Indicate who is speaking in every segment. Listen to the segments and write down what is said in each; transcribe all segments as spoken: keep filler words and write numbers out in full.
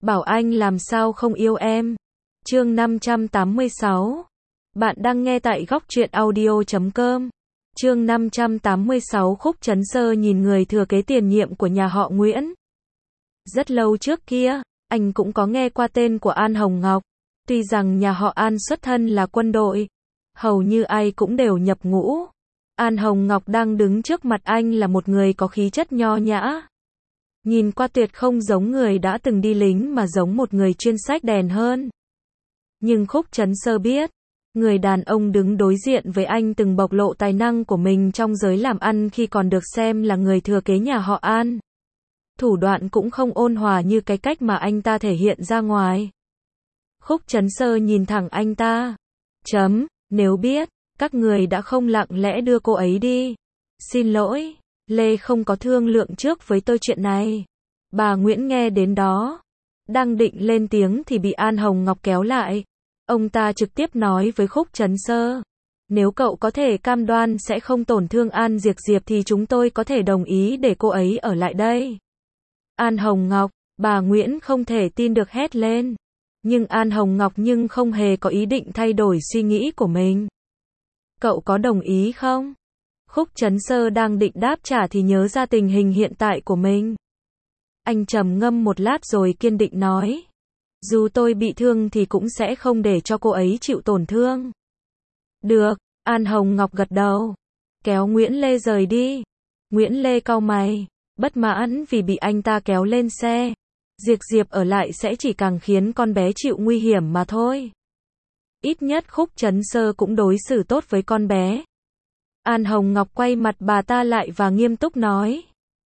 Speaker 1: bảo anh làm sao không yêu em. Chương năm trăm tám mươi sáu. Bạn đang nghe tại góc truyện audio chấm com. Chương năm trăm tám mươi sáu. Khúc Trấn Sơ nhìn người thừa kế tiền nhiệm của nhà họ Nguyễn. Rất lâu trước kia, anh cũng có nghe qua tên của An Hồng Ngọc. Tuy rằng nhà họ An xuất thân là quân đội, hầu như ai cũng đều nhập ngũ. An Hồng Ngọc đang đứng trước mặt anh là một người có khí chất nho nhã. Nhìn qua tuyệt không giống người đã từng đi lính mà giống một người chuyên xách đèn hơn. Nhưng Khúc Trấn Sơ biết, người đàn ông đứng đối diện với anh từng bộc lộ tài năng của mình trong giới làm ăn khi còn được xem là người thừa kế nhà họ An. Thủ đoạn cũng không ôn hòa như cái cách mà anh ta thể hiện ra ngoài. Khúc Trấn Sơ nhìn thẳng anh ta. Chấm, nếu biết, các người đã không lặng lẽ đưa cô ấy đi. Xin lỗi, Lê không có thương lượng trước với tôi chuyện này. Bà Nguyễn nghe đến đó, đang định lên tiếng thì bị An Hồng Ngọc kéo lại. Ông ta trực tiếp nói với Khúc Trấn Sơ. Nếu cậu có thể cam đoan sẽ không tổn thương An Diệp Diệp thì chúng tôi có thể đồng ý để cô ấy ở lại đây. An Hồng Ngọc, bà Nguyễn không thể tin được hét lên. Nhưng An Hồng Ngọc nhưng không hề có ý định thay đổi suy nghĩ của mình. Cậu có đồng ý không? Khúc Trấn Sơ đang định đáp trả thì nhớ ra tình hình hiện tại của mình. Anh trầm ngâm một lát rồi kiên định nói. Dù tôi bị thương thì cũng sẽ không để cho cô ấy chịu tổn thương. Được, An Hồng Ngọc gật đầu. Kéo Nguyễn Lê rời đi. Nguyễn Lê cau mày, bất mãn vì bị anh ta kéo lên xe. Diệp Diệp ở lại sẽ chỉ càng khiến con bé chịu nguy hiểm mà thôi. Ít nhất Khúc Trấn Sơ cũng đối xử tốt với con bé. An Hồng Ngọc quay mặt bà ta lại và nghiêm túc nói.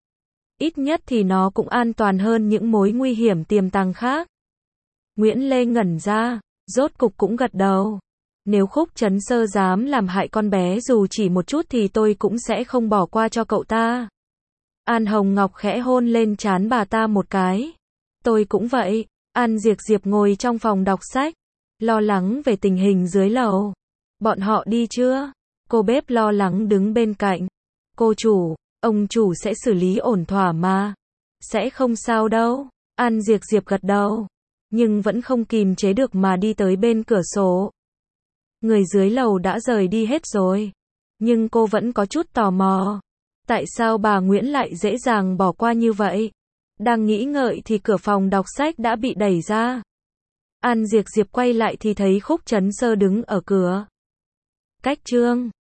Speaker 1: Ít nhất thì nó cũng an toàn hơn những mối nguy hiểm tiềm tàng khác. Nguyễn Lê ngẩn ra, rốt cục cũng gật đầu. Nếu Khúc Trấn Sơ dám làm hại con bé dù chỉ một chút thì tôi cũng sẽ không bỏ qua cho cậu ta. An Hồng Ngọc khẽ hôn lên trán bà ta một cái. Tôi cũng vậy. An Diệp Diệp ngồi trong phòng đọc sách, lo lắng về tình hình dưới lầu. Bọn họ đi chưa? Cô bếp lo lắng đứng bên cạnh. Cô chủ, ông chủ sẽ xử lý ổn thỏa mà. Sẽ không sao đâu. An Diệp Diệp gật đầu, nhưng vẫn không kìm chế được mà đi tới bên cửa sổ. Người dưới lầu đã rời đi hết rồi. Nhưng cô vẫn có chút tò mò. Tại sao bà Nguyễn lại dễ dàng bỏ qua như vậy? Đang nghĩ ngợi thì cửa phòng đọc sách đã bị đẩy ra. An Diệp Diệp quay lại thì thấy Khúc Trấn Sơ đứng ở cửa. Cách chương